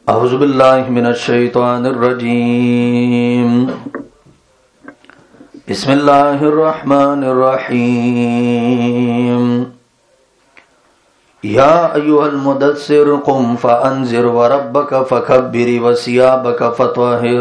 أعوذ بالله من الشيطان الرجيم بسم الله الرحمن الرحيم يا أيها المدثر قم فأنذر وربك فكبر وثيابك فطهر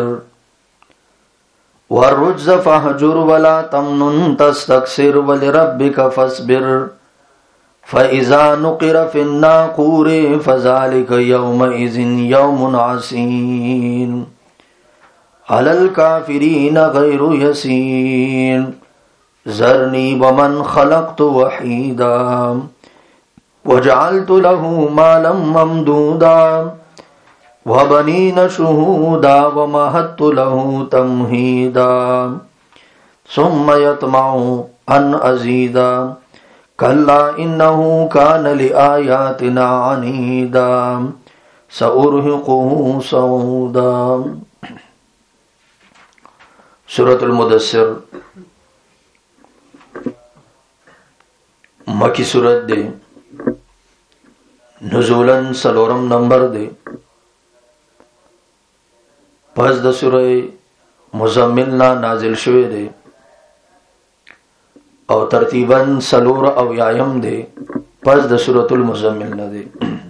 والرجز فاهجر ولا تمنن تستكثر ولربك فاصبر فإذا نقر في الناقور فذلك يومئذ يوم عسير على الكافرين غير يسير ذرني ومن خلقت وحيدا وجعلت له مالا ممدودا وبنين شهودا ومهدت له تمهيدا ثم يطمع أن أزيدا كلا إنه كان لآياتنا عنيدا سأرهقه صعودا. سورة المدثر مکی سورت دے، نزولاً سلورم نمبر دے، پس د سورہ مزمل نا نازل شوے دے او ترتیباً سلور او یایم دے، پس د سورۃ المزمل نہ دے.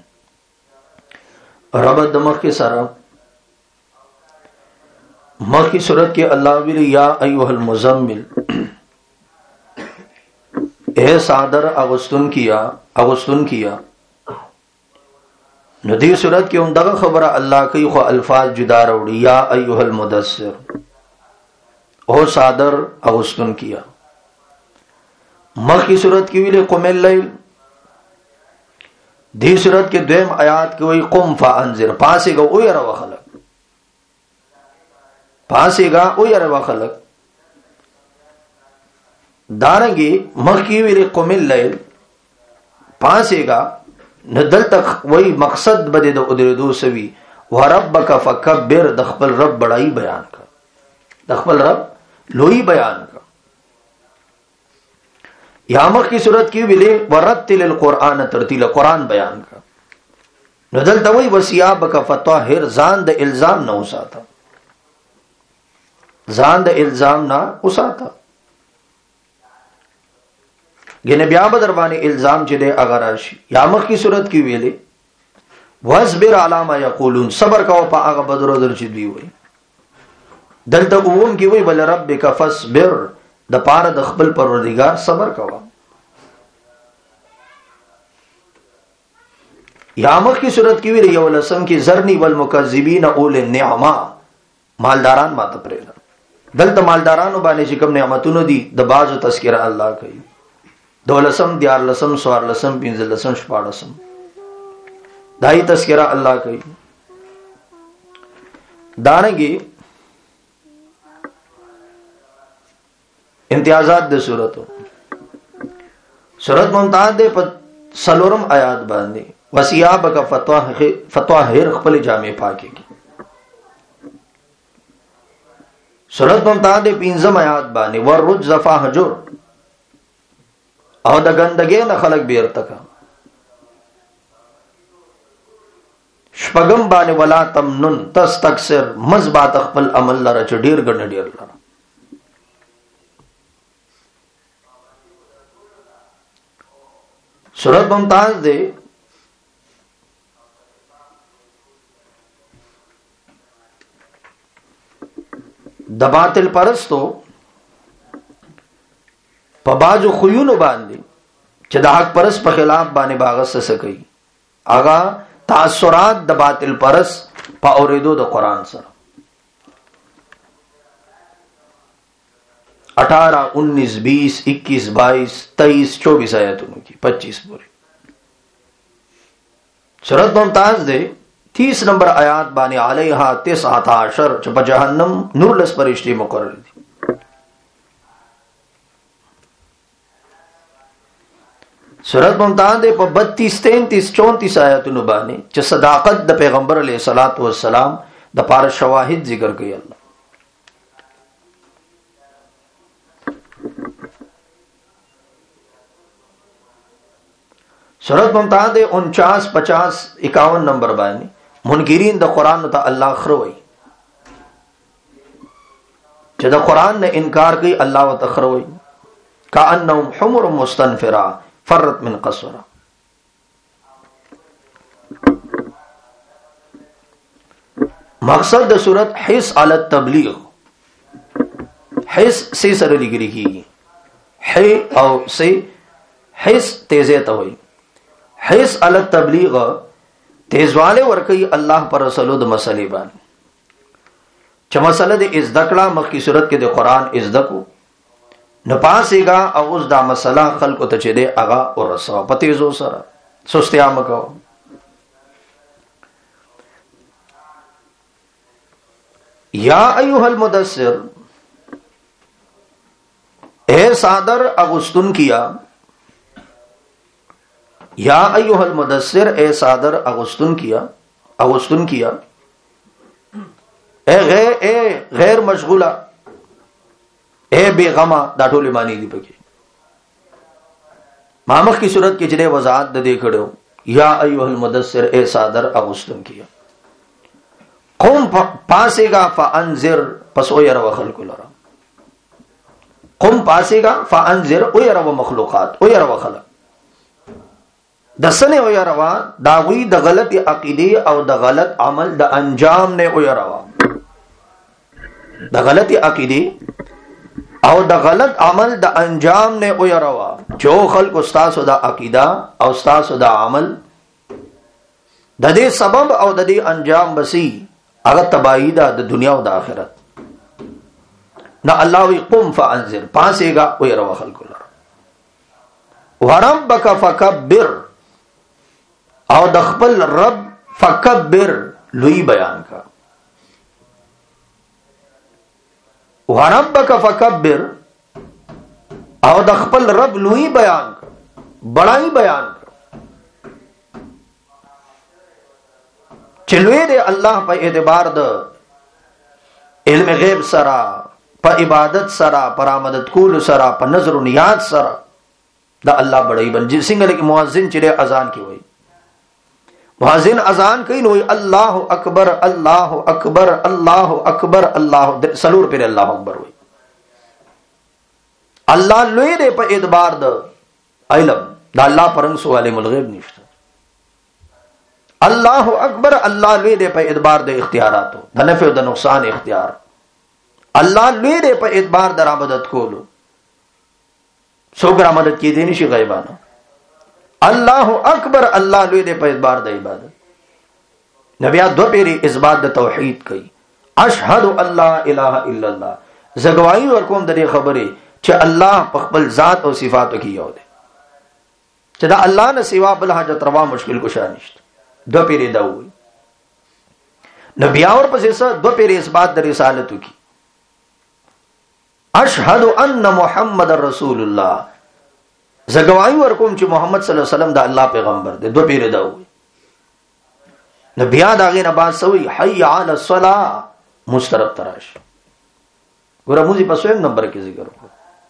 ربط دمخ کے سارا مخ کی صورت کے اللہ ویلی یا ایوہ المزمل، اے صادر اغسطن کیا. ندی صورت کی اندغ خبر اللہ کی خو الفاظ جدا روڑی، یا ایوہ المدثر، او صادر اغسطن کیا. مخ کی صورت کی ویلی قم اللیل، دی صورت کے دویم آیات کی وی قم فانذر، پاسے گا او یر وخلق، پاسے گا او یر وخلق. دارنگی مخ کی ویلی قم اللیل پاسے گا ندل تک وی مقصد بدے دو ادردو سوی وربک فکبر، دخبل رب بڑائی بیان کا، دخبل رب لوئی بیان کا. یامخ کی صورت کی ویلے ورتل القرآن ترتیل، قرآن بیان کا. ندل توئی وثیابک فطہر، زان د الزام نہ اساتا، زان د الزام نہ اساتا. یعنی بیا بدربانی الزام چدے اگر آشی. یامخ کی صورت کی ویلے وَاصْبِرْ عَلَى مَا يَقُولُونَ، صبر کہو پا آغا بدر و در چدوی ہوئی. دلتا اوم کی وی وَلِرَبِّكَ فَاصْبِرْ، د پار د خپل پروردگار صبر کوا. یامخ کی صورت کی ویلی یو لسم کی ذرنی والمکذبین اول النعما، مالداران ما تپریلا. دلتا مالدارانو بانے چکم نعمتونو دی د بازو تذکرہ اللہ کئی. دو لسم، دیار لسم، سوار لسم، پینزل لسم، شپاڑ لسم، دائی تذکرہ اللہ کئی. دارنگی امتیازات دے صورتو، صورت ممتاز دے پا سلورم آیات باندے وَثِيَابَكَ فَطَهِّرْ، خپل جامع پاکے کی. صورت ممتاز دے پینزم آیات باندے وَالرُّجْزَ فَاهْجُرْ، او دا گندگے نہ خلق بیرتکا. شپگم باندے وَلَا تَمْنُن تَسْتَكْثِرْ، مزبات خپل عمل لرا چا ڈیر گرن ڈیر لرا. صورت ممتاز دے د باطل پرستو په باجو خيونو باندې چې د حق پرست په خلاف باندې باغس سکی، آغا تاثرات د باطل پرست په اوریدو د قرآن سره 18 19 20 21 22 23 24 آیاتوں کی 25 پوری. صورت ممتاز دے 30 نمبر آیات بانے علیہا 19 چپا جہنم نور لس پرشتی مقرر دی. صورت ممتاز دے 32 33 34 آیاتوں بانے چا صداقت دا پیغمبر علیہ السلام دا پار شواہد ذکر گئی اللہ. صورت ممتاز 49 50 51 نمبر باندې منکرین د قران ته الله خروي چې د قران نه انکار کوي الله وتخروي کأنهم حمر مستنفرة فرت من قسورة. مقصد د صورت حس علی التبلیغ. حس سی سره لګری کیږي ح او سی حس تیزه ته وي. حس علی التبلیغ تیزواله ورکی الله پر رسولو د مسلې باندې چې مسله د ازدکړه مخکې صورت کې د قران ازدکو نه پاسېګا او اوس دا مسله خلکو ته چې دی هغه ورسو په تیزو سره سستیا مکو. یا ایها المدثر اے صادر اغسطن کیا. یا ایها المدثر اے صادر اغسطن کیا اے غیر مشغولا اے بے غما دا ټول معنی دی پکې. مامخ کی صورت کې چې وضاحت د دې کړو یا ایها المدثر اے صادر اغسطن کیا. قوم پاسے گا فانذر پس او ير وخلق لرا. قوم پاسے گا فانذر او ير ومخلوقات او ير وخلق دسنه او ير وا داوی د غلط عقیده او د غلط عمل د انجام نه او ير وا. د غلط عقیده او د غلط عمل د انجام نه او ير وا. جو خلق استاد د عقیده او استاد د عمل د دې سبب او د دې انجام بسی هغه تباہی دا د دنیا او د آخرت نہ. اللہ وی قم فانذر پاسے گا او ير وخلق لرا. وربک فکبر او د خپل رب فکبر لوی بیان کا. وربک فکبر او د خپل رب لوی بیان کا بڑائی بیان کا. چلوے دے اللہ پا اعتبار دا علم غیب سرا پا عبادت سرا پا رامدت کول سرا پا نظر و نیاد سرا دا اللہ بڑائی بن. جس سنگلے کی مؤذن چلے اذان کی ہوئی مؤذن اذان کئی نوئی اللہ اکبر اللہ اکبر اللہ اکبر اللہ سلور پر اللہ اکبر ہوئی. اللہ لوے دے پا اعتبار دا علم دا اللہ پرنگ سوالے ملغیب نشتا. اللہ اکبر اللہ لوی دے پہ اعتبار دے اختیاراتو دا نفع و دا نقصان اختیار. اللہ لوی دے پہ اعتبار دا رابدت کولو سوک رامدت کی دینی شی غیبانا. اللہ اکبر اللہ لوی دے پہ اعتبار دا عبادت. نبیات دو پیری اثبات دا توحید کئی اشہد اللہ الہ الا اللہ زگوائی ورکوم دا دے خبری چھ اللہ پخبل ذات و صفاتو کی یو دے چھ دا اللہ نے سوا بلحاجت روا مشکل کو شانشت. دو پیری دا ہوئی نبیاور پس ایسا دو پیری اس بات در رسالتو کی اشہد ان محمد رسول اللہ زگوائی ورکوم چی محمد صلی اللہ علیہ وسلم دا اللہ پیغمبر دے. دو پیری دا ہوئی نبیاء دا غیر بات سوئی حی علی الصلاة مسترب تراش گورا موزی پسویم نمبر کی ذکر ہو.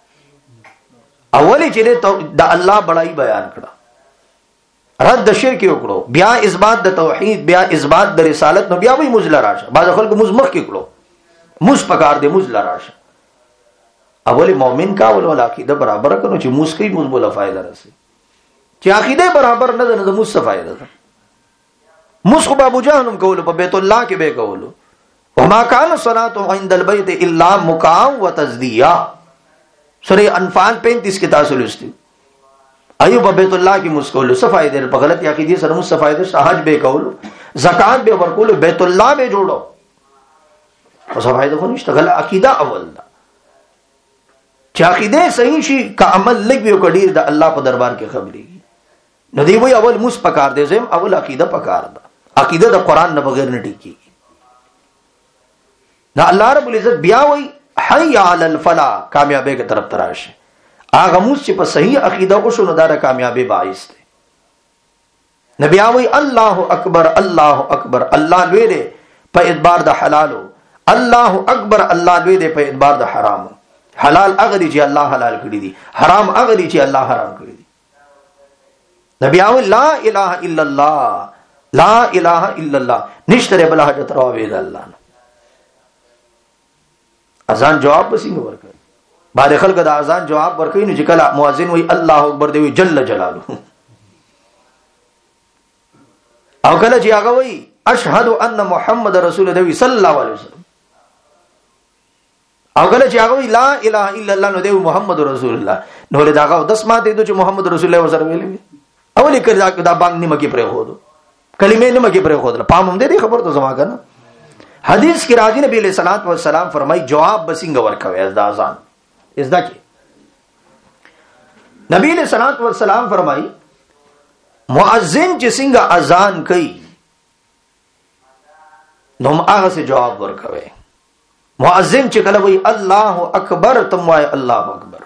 اولی چلے دا اللہ بڑائی بیان کرا رد شرک وکړو بیا اثبات د توحید بیا اثبات د رسالت نو بیا وی مزل راشه. بعض خلک مزمخ کې کړو مز پکار دے مزل راشه. اول مومن کا ول عقیده برابر کنو چې مسکی مز بوله فائدہ رسي چې عقیده برابر نه ده مز څه فائدہ ده. مز خو ابو جهل کول په بیت الله کې به کولو وما كان الصلاه عند البيت الا مقام وتزديا. سورہ انفال 35 کې تاسو لستي ایوب بیت اللہ کی مسکولو صفائی دیر پا غلط عقیدی سر مصفائی دیر حج بے کولو زکاة بے ورکولو بیت اللہ بے جوڑو صفائی دیر خونیشتا غلط عقیدہ اول دا چا عقیدہ صحیح شی کا عمل لگ بیو کڑیر دا اللہ پا دربار کے خبری گی ندی وی اول مس پکار دے زیم اول عقیدہ پکار دا عقیدہ دا قرآن نہ بغیر نہ ٹکی گی نا اللہ رب العزت بیا وی حی علی الفلاح کامیابے کے طرف تراش ہے. آغا موس چی پا صحیح عقیدہ اوشو ندار کامیابی باعث دے. نبی آوی اللہ اکبر اللہ لوی دے پا ادبار دا حلالو اللہ اکبر اللہ لوی دے پا ادبار دا حرامو. حلال اغلی چی اللہ حلال کری دی حرام اغلی چی اللہ حرام کری دی. نبی آوی لا الہ الا اللہ لا اله الا الله نشتره بل حاجت روا وید الله. اذان جواب بسنګ ورکړي باندې خلک د اذان جواب ورکړي نو چې کله مؤذن وی الله اکبر دی جل جلاله، او کله چې هغه وی اشهد ان محمد رسول دی صلی الله علیه وسلم، او کله چې هغه وی لا اله الا الله نو دی محمد رسول الله، نو له داغه 10 ماته چې محمد رسول الله ورسره ویلې اولی کړه دا باندې مکه پرې خو کلمې نه مکه پرې خو پام هم دې خبر ته زما کنه. حدیث کې راځي نبی علیہ الصلوۃ والسلام فرمای جواب بسنګ ورکوي از د اذان از دا کې نبی علیہ الصلوۃ والسلام فرمای مؤذن چې څنګه اذان کوي نو هغه سے جواب ورکوي. مؤذن چې کله وی الله اکبر تم وای الله اکبر،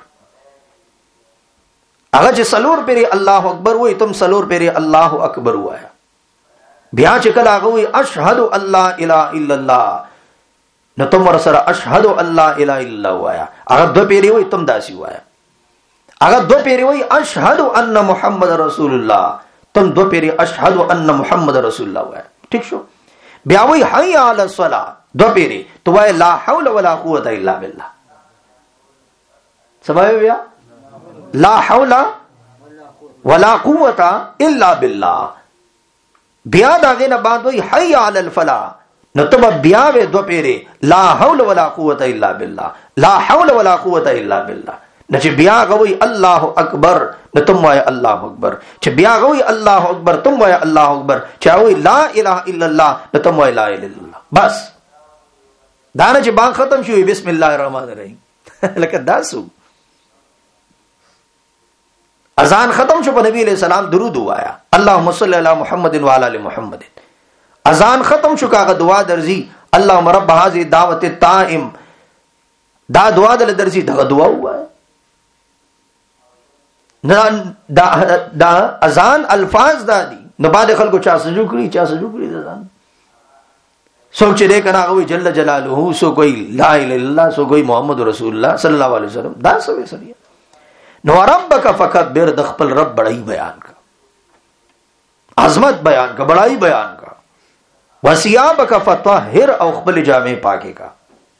هغه چې سلور پیری الله اکبر وای تم سلور پیری الله اکبر وای. بیا چې کله هغه وی اشهد ان لا اله الا الله نو تم ورسره اشهد ان لا اله الا الله وای. هغه دو پیری وای تم داسي وای. هغه دو پیری وای اشهد ان محمد رسول الله تم دو پیری اشهد ان محمد رسول الله وای. ٹھیک شو. بیا وای حي علی الصلاه دو پیری تو وای لا حول ولا قوت الا بالله. سمجھ بیا لا حول ولا قوت الا بالله. بیا داغه نه بعد وای حي علی الفلاح نو تب بیا و دو پیری لا حول ولا قوت الا بالله لا حول ولا قوت الا بالله. نو چې بیا غوي الله اکبر نو تم وای الله اکبر، چې بیا غوي الله اکبر تم وای الله اکبر، چې وای لا اله الا الله نو تم وای لا اله الا الله. بس دا نه چې بان ختم شوی بسم الله الرحمن الرحیم لکه داسو. اذان ختم شو په نبی علیہ السلام درود وایا اللهم صل علی محمد وعلى ال محمد. اذان ختم شو کاغه دعا درځي اللهم رب هذه دعوت التائم دا دعا دل درځي دا دعا وایا. دا اذان الفاظ دادي نو بعد خلکو چا سجو کړی اذان سوچ دې کنا غوي جل جلاله سو کوئی لا اله الا الله سو کوئی محمد رسول الله صلی الله علیه وسلم دا سوي سړي. نو ربک فکبر د خپل رب بڑائی بیان کا، عظمت بیان کا، بڑائی بیان کا. وثیابک فطهر او خپل جامع پاکي کا،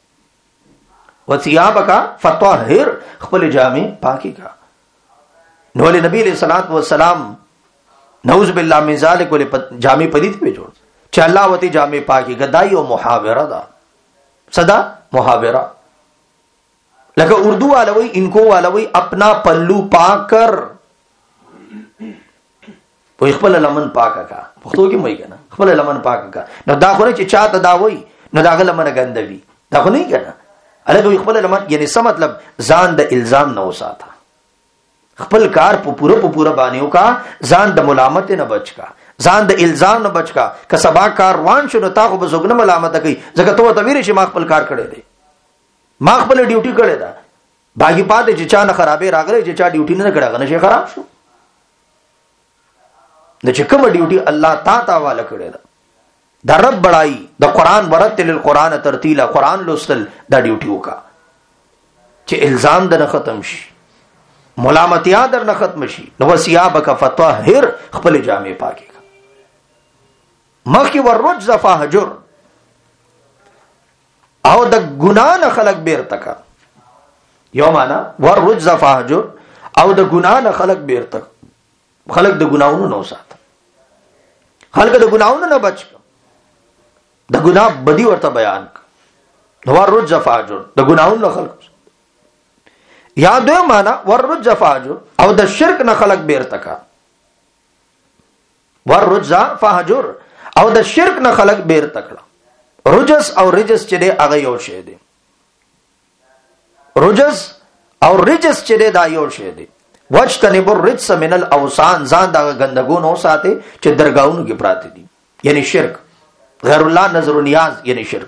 وثیابک فطهر خپل جامع پاکي کا. نو له نبی علیہ الصلوۃ والسلام نعوذ باللہ من ذلک ول جامع پدیت په جوړ چې الله وتی جامع پاکي گدای او محاوره دا صدا محاوره لکه اردو والوی انکو والوی اپنا پلو پاک کر وای خپل لمن پاکه کا پښتو کې وای کنه خپل لمن پاکه کا. نو دا خو نه چې چاته دا وای نو دا لمن ګندوي دا خو نه کنه الګ خپل لمن یعنی څه مطلب ځان د الزام نه وساته، خپل کار په پوره باندې وکا، ځان د ملامت نه بچ کا، ځان د الزام نه بچ کا. که سبا کار روان شو نو تا خو به زګنه ملامت کوي ځکه ته ته ویری چې ما خپل کار کړی دی، ما خپل ډیوټي کړی دا باقي پاتې چې چا نه خرابې راغلی چې چا ډیوټي نه کړه غنه شي خراب شو. د چې کوم ډیوټي الله تا والا کړی دا د رب بڑائی د قران ورتل القران ترتیلا قران لوستل دا ډیوټي وکا چې الزام د ختم شي، ملامتیا در نه ختم شي. نو وسیابک فطهر خپل جامع پاکي کا. مخي ورجز فهجر او د ګنا نه خلق بیرته کا. یو معنا ورجز فهجر او د ګنا نه خلق بیرته، خلق د ګناونو نه وسات، خلق د ګناونو نه بچ، د ګنا بدی ورته بیان کا. ورجز فهجر د ګناونو نه خلق. یا دو معنا ورجز فهجر او د شرک نه خلق بیرته کا. ورجز فهجر او د شرک نه خلق بیرته کړه. رجس او رجس چې دی هغه یو شی دی، رجس او رجس چې دی دا یو شی دی. وجتنب الرجس من الاوثان ځان دا غندګون او ساتي چې درگاہونو کې پراته دي، یعنی شرک، غیر الله نظر و نیاز یعنی شرک.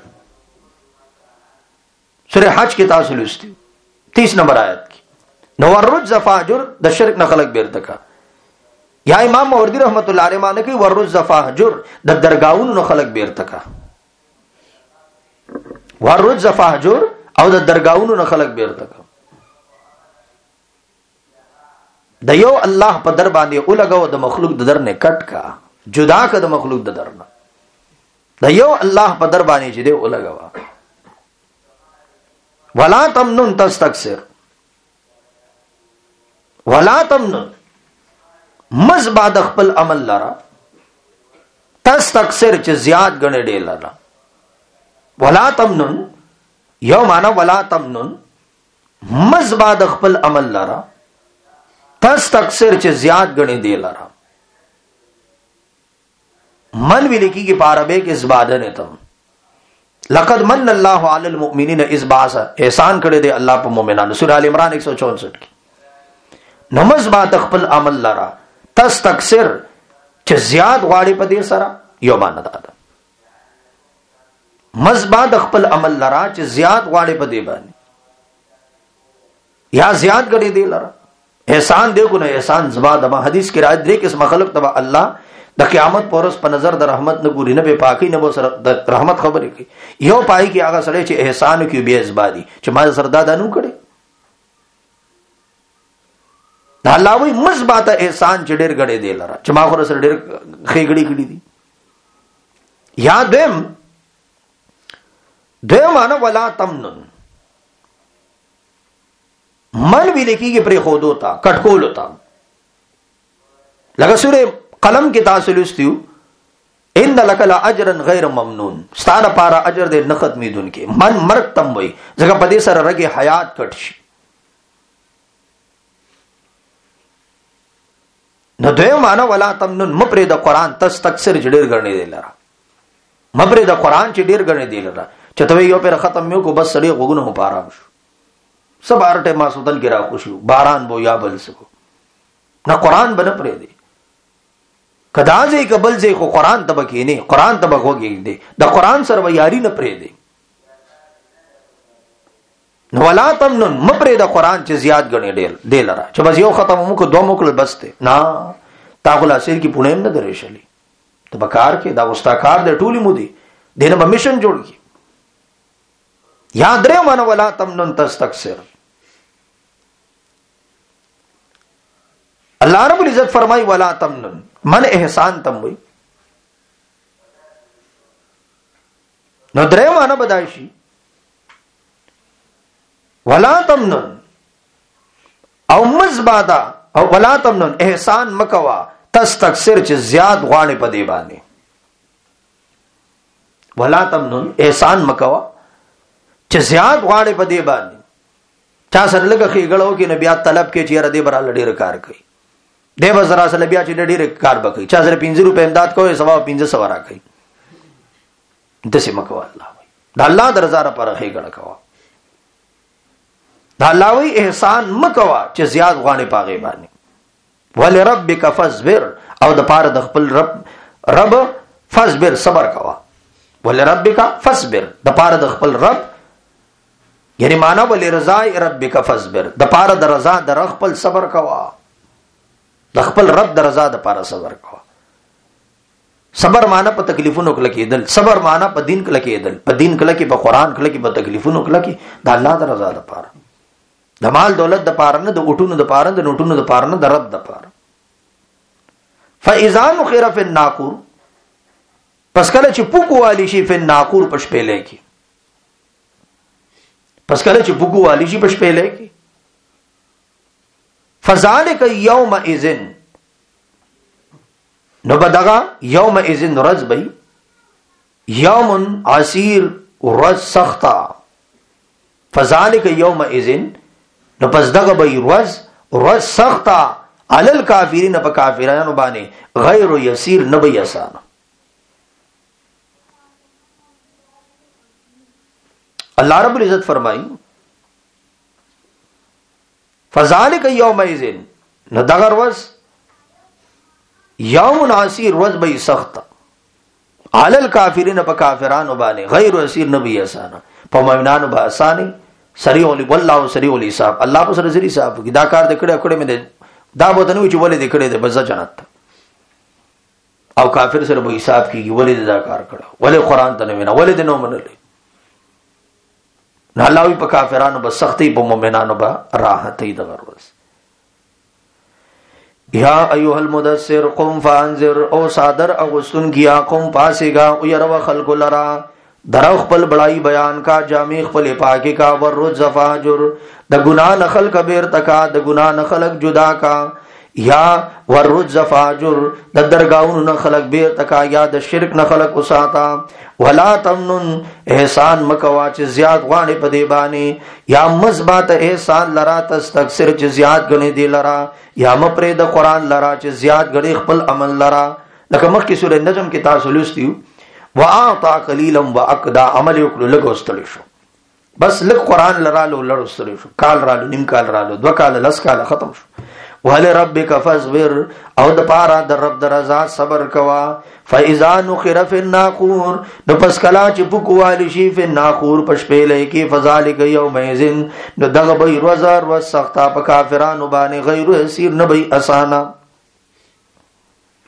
سورہ حج کې تاسو لوستي 30 نمبر آیت کې نو ورجز فهجر د شرک نه خلق بیرته کا. یا امام ماوردی رحمت الله علیه باندې کوي ورجز فهجر د درگاہونو نه خلق بیرته کا. ورجز فهجر او د درگاہونو نه خلق بیرته کا. د یو الله په در باندې اولګو د مخلوق د در نه کټ کا. جدا کړه مخلوق د درنه د یو الله په در باندې چې دی ولګوا ولا تمنن تستكثر ولا تمنن مز بعد خپل عمل لرا تستكثر چې زیات غنې ډېر لرا ولا تمنن یو معنا ولا تمنن مز بعد خپل عمل لرا تستكثر چې زیات غنې ډېر لرا من ویل کیږي په عربی کې زباده نه تم لقد من الله علی المؤمنین اذ بعث احسان کړی دی الله په مؤمنانو سورہ ال عمران 164 کې نماز با خپل عمل لرا تستكثر چې زیات غواړي په دې سره یو باندې ده مزبا خپل عمل لرا چې زیات غواړي په دې باندې یا زیات غړي دی لرا احسان دیکھو نه احسان زبا د حدیث کې راځي درې قسم خلق تبع الله د قیامت پورس په نظر د رحمت نه ګوري نه به پاکي نه به سره د رحمت خبرې کوي یو پای کې هغه سره چې احسان کوي به ازبادي چې ما سردا دانو کړي دا الله وي مثبت احسان چې ډېر غړي دی لره چې ما خو سره ډېر خېګړي کړي دي یا دیم معنا ولا تمنن من وی لیکيږي پر خود ہوتا کټکول ہوتا لکه سورې قلم کې تاسو لستیو ان لک لاجرا غیر ممنون ستاره پارا اجر دې نه ختمېدون کې من مرګ تم وي ځکه په دې سره رګي حیات کټ شي نو دوی معنا ولا تمنن مپرې د قران تستكثر ډېر غړنې دی لره مپرې د قران چې ډېر غړنې دی لره چې ته یو پر ختم یو کو بس سړی وګونو په آرام شو سب ارټه ما سودل کې را خوشو باران بو یا بل سکو نه قران بن پرې دی کدا ځای قبل ځای خو قران تبکې نه قران تبکوږي دی د قران سره یاري نه پرې دی نو ولا تمنن مپرې د قران چې زیات غنې ډېر لره چې بس یو ختم مو کو دوه موکل بس ته نه تاغل اسیر کی پونه نه درې شلی ته بکار کې دا واستاکار د ټولي مو دی دینه به مشن جوړ کی یاد درې معنا ولا تمنن تستكثر الله رب العزت فرمای ولا تمنن من احسان تم وي نو درې معنا بدایشي ولا تمنن او مزبادا او ولا تمنن احسان مکوا تستكثر چې زیاد غواړي په دی باندې ولا تمنن احسان مکوا چې زیاد غواړي په دی باندې چا سره لګه خېګړو کې نبيات طلب کې چې ردی برا لډیر کار کوي دیو زرا سره بیا چې ډېر کار وکړي چا سره 50 روپے امداد کوي سوا 1500 راکړي دسه مکوا الله دا الله درزاره پر خېګړه کوا دا الله وی احسان مکوا چې زیات غواړي پاغه باندې ولربک فاصبر او د پاره د خپل رب فاصبر صبر کوا ولربک فاصبر د پاره د خپل رب یعنی معنا ولرضا ربک فاصبر د پاره د رضا د خپل صبر کوا د خپل رب د رضا د پاره صبر کوا صبر معنا په تکلیفونو کې کېدل صبر معنا په دین کې کېدل په دین کې په قران کې په تکلیفونو کې د الله د رضا د پاره د مال دولت د پاره نه د اوټونو د پاره د نوټونو د پاره نه د رب د پاره فاذا نخر فی الناقور پس کله چې پوکو والی شي فی الناقور پښ پېلې کې پس کله چې پوکو والی شي پښ پېلې کې فذلک یومئذ نو بدغه یومئذ رز بی یوم عسیر رز سختا فذلک یومئذ نو پس دغه بی رز سختا علی الکافرین په کافرانو باندې غیر یسیر نه بی آسان الله رب العزت فرمایي فذلک یومئذ نو دغه ورځ یوم عسیر ورځ به سخت علی الکافرین په کافرانو باندې غیر یسیر نه بی آسان په مؤمنانو به آسانی سریع ول والله سریع الحساب الله په سره سری حساب کی دا کار د کړه مې دا بوته نو چې ولې د کړه د بز جنت او کافر سره به حساب کیږي ولې دا کار کړه ولې قران ته نه وینا ولې نو منلې نه الله په کافرانو به سختي په مؤمنانو به راحت ای د ورس یا ایها المدثر قم فانذر، او صادر اغسطن کیا قم پاسگا او یرو خلق لرا، درو خپل بڑائی بیان کا، جامع خپل پاکی کا، وررج فاجر، د گناہ نخل کبیر تکا، د گناہ نخلق جدا کا، یا وررج فاجر، د درگاون نخلق بیر تکا، یا د شرک نخلق اساتا، ولا تمنن احسان مکوا چه زیاد غوانی پدی بانی، یا مزبات احسان لرا تستکسر چه زیاد گنی دی لرا، یا مپرید قرآن لرا چه زیاد گنی خپل عمل لرا. لکه مخی سورہ نجم کی تاسو لستیو وآعطا قلیلا واقدا، عمل یکلو لگو استلی شو، بس لگ قرآن لرالو لڑ استلی شو، کال رالو، نیم کال رالو، دو کال لس کال ختم شو. وَلِرَبِّكَ فَاصْبِرْ، او د پارا در رب در رضا صبر کوا. فَإِذَا نُقِرَ فِي النَّاقُورِ، نو پس کلا چ پکوالی شی فی الناقور پشپیلے کی، فذالک یومئذ، نو دغ بی روزا روز سختا پا کافرانو بانی، غیر یسیر نبی اسانا.